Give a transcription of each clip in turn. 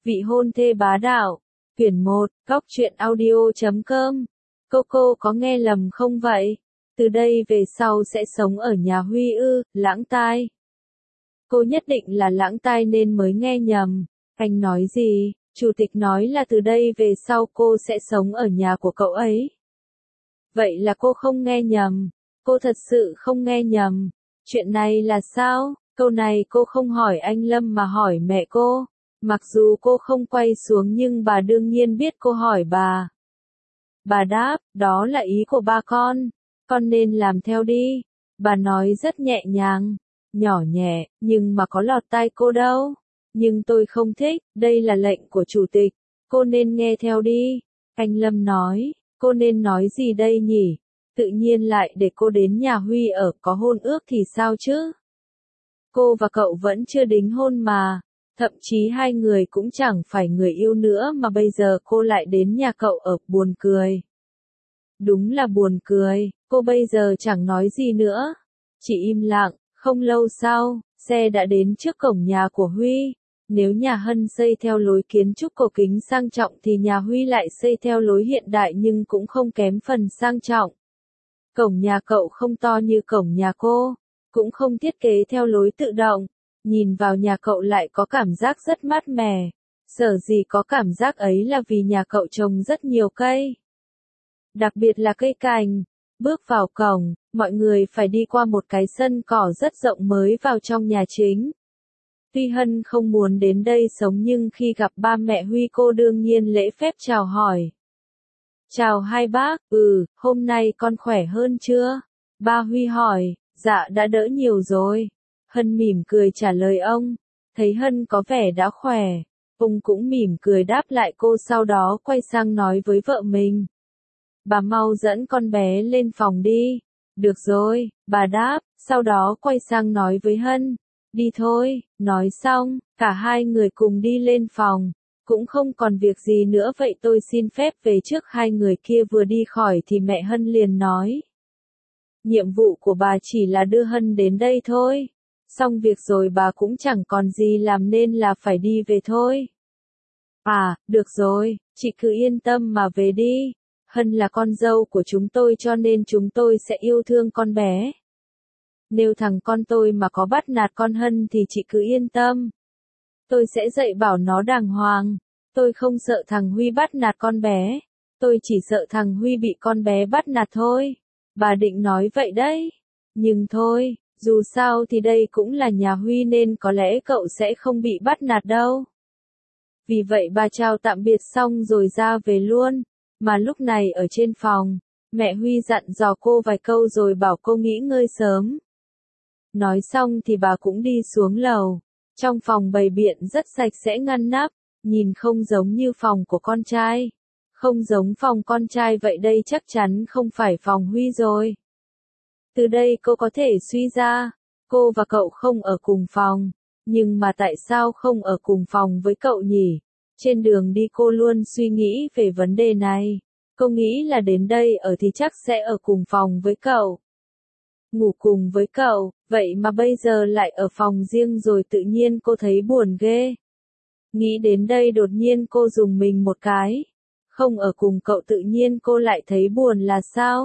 Vị hôn thê bá đạo. Quyển 1, Góc truyện audio.com. Cô có nghe lầm không vậy? Từ đây về sau sẽ sống ở nhà Huy ư? Lãng tai. Cô nhất định là lãng tai nên mới nghe nhầm. Anh nói gì? Chủ tịch nói là từ đây về sau cô sẽ sống ở nhà của cậu ấy. Vậy là cô không nghe nhầm. Cô thật sự không nghe nhầm. Chuyện này là sao? Câu này cô không hỏi anh Lâm mà hỏi mẹ cô. Mặc dù cô không quay xuống nhưng bà đương nhiên biết cô hỏi bà. Bà đáp, đó là ý của ba con nên làm theo đi. Bà nói rất nhẹ nhàng, nhỏ nhẹ, nhưng mà có lọt tai cô đâu. Nhưng tôi không thích, đây là lệnh của chủ tịch, cô nên nghe theo đi. Anh Lâm nói, cô nên nói gì đây nhỉ? Tự nhiên lại để cô đến nhà Huy ở, có hôn ước thì sao chứ? Cô và cậu vẫn chưa đính hôn mà. Thậm chí hai người cũng chẳng phải người yêu nữa mà bây giờ cô lại đến nhà cậu ở, buồn cười. Đúng là buồn cười, cô bây giờ chẳng nói gì nữa. Chỉ im lặng, không lâu sau, xe đã đến trước cổng nhà của Huy. Nếu nhà Hân xây theo lối kiến trúc cổ kính sang trọng thì nhà Huy lại xây theo lối hiện đại nhưng cũng không kém phần sang trọng. Cổng nhà cậu không to như cổng nhà cô, cũng không thiết kế theo lối tự động. Nhìn vào nhà cậu lại có cảm giác rất mát mẻ. Sở dĩ có cảm giác ấy là vì nhà cậu trồng rất nhiều cây. Đặc biệt là cây cành. Bước vào cổng, mọi người phải đi qua một cái sân cỏ rất rộng mới vào trong nhà chính. Tuy Hân không muốn đến đây sống nhưng khi gặp ba mẹ Huy cô đương nhiên lễ phép chào hỏi. Chào hai bác, hôm nay con khỏe hơn chưa? Ba Huy hỏi, dạ đã đỡ nhiều rồi. Hân mỉm cười trả lời ông, thấy Hân có vẻ đã khỏe, ông cũng mỉm cười đáp lại cô sau đó quay sang nói với vợ mình. Bà mau dẫn con bé lên phòng đi. Được rồi, bà đáp, sau đó quay sang nói với Hân. Đi thôi, nói xong, cả hai người cùng đi lên phòng. Cũng không còn việc gì nữa vậy tôi xin phép về trước. Hai người kia vừa đi khỏi thì mẹ Hân liền nói. Nhiệm vụ của bà chỉ là đưa Hân đến đây thôi. Xong việc rồi bà cũng chẳng còn gì làm nên là phải đi về thôi. À, được rồi, chị cứ yên tâm mà về đi. Hân là con dâu của chúng tôi cho nên chúng tôi sẽ yêu thương con bé. Nếu thằng con tôi mà có bắt nạt con Hân thì chị cứ yên tâm. Tôi sẽ dạy bảo nó đàng hoàng. Tôi không sợ thằng Huy bắt nạt con bé. Tôi chỉ sợ thằng Huy bị con bé bắt nạt thôi. Bà định nói vậy đấy. Nhưng thôi, dù sao thì đây cũng là nhà Huy nên có lẽ cậu sẽ không bị bắt nạt đâu. Vì vậy bà chào tạm biệt xong rồi ra về luôn. Mà lúc này ở trên phòng, mẹ Huy dặn dò cô vài câu rồi bảo cô nghỉ ngơi sớm. Nói xong thì bà cũng đi xuống lầu. Trong phòng bày biện rất sạch sẽ ngăn nắp, nhìn không giống như phòng của con trai. Không giống phòng con trai vậy đây chắc chắn không phải phòng Huy rồi. Từ đây cô có thể suy ra, cô và cậu không ở cùng phòng. Nhưng mà tại sao không ở cùng phòng với cậu nhỉ? Trên đường đi cô luôn suy nghĩ về vấn đề này. Cô nghĩ là đến đây ở thì chắc sẽ ở cùng phòng với cậu. Ngủ cùng với cậu, vậy mà bây giờ lại ở phòng riêng rồi tự nhiên cô thấy buồn ghê. Nghĩ đến đây đột nhiên cô rùng mình một cái. Không ở cùng cậu tự nhiên cô lại thấy buồn là sao?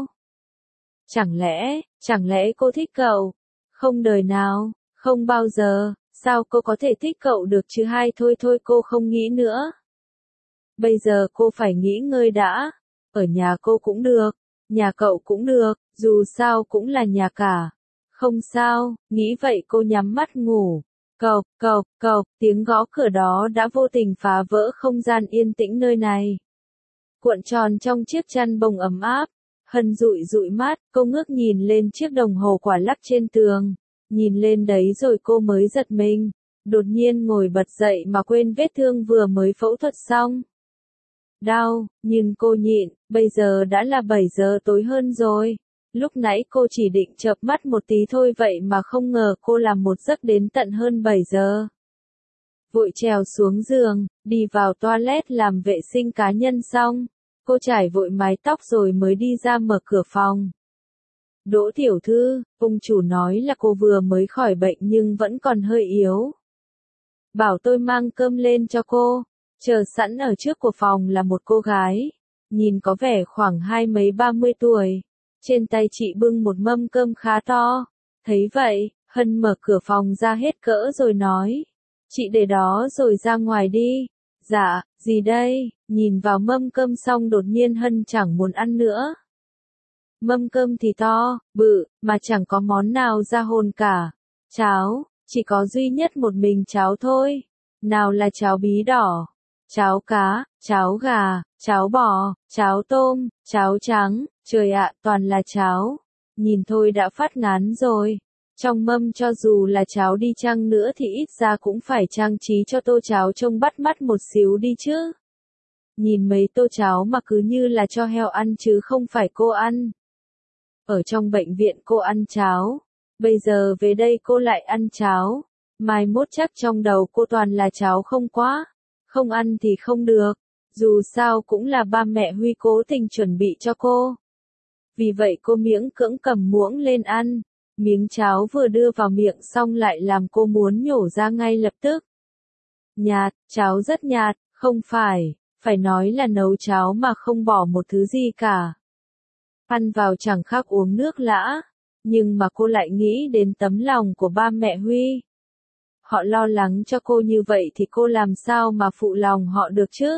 Chẳng lẽ cô thích cậu? Không đời nào, không bao giờ, sao cô có thể thích cậu được chứ thôi cô không nghĩ nữa. Bây giờ cô phải nghỉ ngơi đã. Ở nhà cô cũng được, nhà cậu cũng được, dù sao cũng là nhà cả. Không sao, nghĩ vậy cô nhắm mắt ngủ. Cộc, tiếng gõ cửa đó đã vô tình phá vỡ không gian yên tĩnh nơi này. Cuộn tròn trong chiếc chăn bông ấm áp, Hân dụi mắt, cô ngước nhìn lên chiếc đồng hồ quả lắc trên tường. Nhìn lên đấy rồi cô mới giật mình, đột nhiên ngồi bật dậy mà quên vết thương vừa mới phẫu thuật xong. Đau, nhưng cô nhịn, bây giờ đã là 7 giờ tối hơn rồi. Lúc nãy cô chỉ định chợp mắt một tí thôi vậy mà không ngờ cô làm một giấc đến tận hơn 7 giờ. Vội trèo xuống giường, đi vào toilet làm vệ sinh cá nhân xong. Cô chải vội mái tóc rồi mới đi ra mở cửa phòng. Đỗ tiểu thư, ông chủ nói là cô vừa mới khỏi bệnh nhưng vẫn còn hơi yếu. Bảo tôi mang cơm lên cho cô. Chờ sẵn ở trước của phòng là một cô gái, nhìn có vẻ khoảng 20-30 tuổi. Trên tay chị bưng một mâm cơm khá to. Thấy vậy, Hân mở cửa phòng ra hết cỡ rồi nói. Chị để đó rồi ra ngoài đi. Dạ, gì đây? Nhìn vào mâm cơm xong đột nhiên Hân chẳng muốn ăn nữa. Mâm cơm thì to, bự, mà chẳng có món nào ra hồn cả. Cháo, chỉ có duy nhất một mình cháo thôi. Nào là cháo bí đỏ, cháo cá, cháo gà, cháo bò, cháo tôm, cháo trắng, trời ạ, toàn là cháo. Nhìn thôi đã phát ngán rồi. Trong mâm cho dù là cháo đi chăng nữa thì ít ra cũng phải trang trí cho tô cháo trông bắt mắt một xíu đi chứ. Nhìn mấy tô cháo mà cứ như là cho heo ăn chứ không phải cô ăn. Ở trong bệnh viện cô ăn cháo, bây giờ về đây cô lại ăn cháo. Mai mốt chắc trong đầu cô toàn là cháo không quá. Không ăn thì không được, dù sao cũng là ba mẹ Huy cố tình chuẩn bị cho cô. Vì vậy cô miễn cưỡng cầm muỗng lên ăn, miếng cháo vừa đưa vào miệng xong lại làm cô muốn nhổ ra ngay lập tức. Nhạt, cháo rất nhạt, không phải nói là nấu cháo mà không bỏ một thứ gì cả. Ăn vào chẳng khác uống nước lã, nhưng mà cô lại nghĩ đến tấm lòng của ba mẹ Huy. Họ lo lắng cho cô như vậy thì cô làm sao mà phụ lòng họ được chứ?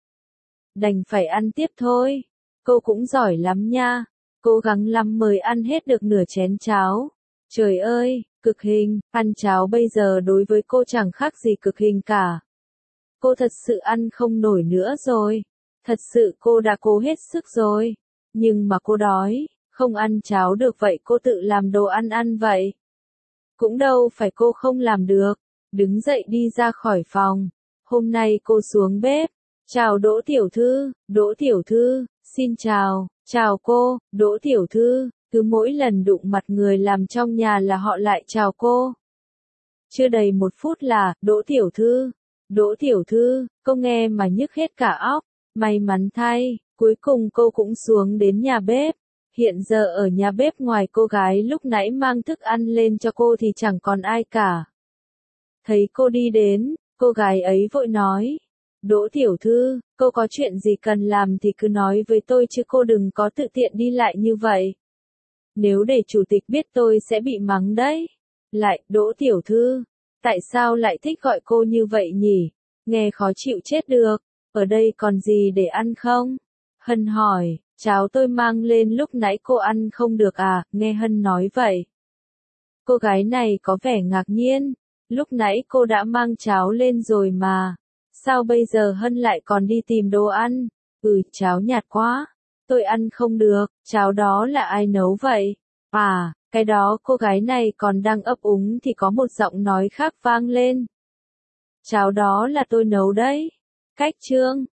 Đành phải ăn tiếp thôi. Cô cũng giỏi lắm nha. Cố gắng lắm mới ăn hết được nửa chén cháo. Trời ơi, cực hình, ăn cháo bây giờ đối với cô chẳng khác gì cực hình cả. Cô thật sự ăn không nổi nữa rồi. Thật sự cô đã cố hết sức rồi. Nhưng mà cô đói, không ăn cháo được vậy cô tự làm đồ ăn ăn vậy. Cũng đâu phải cô không làm được. Đứng dậy đi ra khỏi phòng. Hôm nay cô xuống bếp. Chào Đỗ tiểu thư, xin chào, chào cô, Đỗ tiểu thư. Cứ mỗi lần đụng mặt người làm trong nhà là họ lại chào cô. Chưa đầy 1 phút là, Đỗ tiểu thư, cô nghe mà nhức hết cả óc. May mắn thay, cuối cùng cô cũng xuống đến nhà bếp. Hiện giờ ở nhà bếp ngoài cô gái lúc nãy mang thức ăn lên cho cô thì chẳng còn ai cả. Thấy cô đi đến, cô gái ấy vội nói. Đỗ tiểu thư, cô có chuyện gì cần làm thì cứ nói với tôi chứ cô đừng có tự tiện đi lại như vậy. Nếu để chủ tịch biết tôi sẽ bị mắng đấy. Lại, Đỗ tiểu thư, tại sao lại thích gọi cô như vậy nhỉ? Nghe khó chịu chết được. Ở đây còn gì để ăn không? Hân hỏi, cháo tôi mang lên lúc nãy cô ăn không được à? Nghe Hân nói vậy. Cô gái này có vẻ ngạc nhiên. Lúc nãy cô đã mang cháo lên rồi mà. Sao bây giờ Hân lại còn đi tìm đồ ăn? Cháo nhạt quá. Tôi ăn không được. Cháo đó là ai nấu vậy? À, cái đó cô gái này còn đang ấp úng thì có một giọng nói khác vang lên. Cháo đó là tôi nấu đấy. Cách chương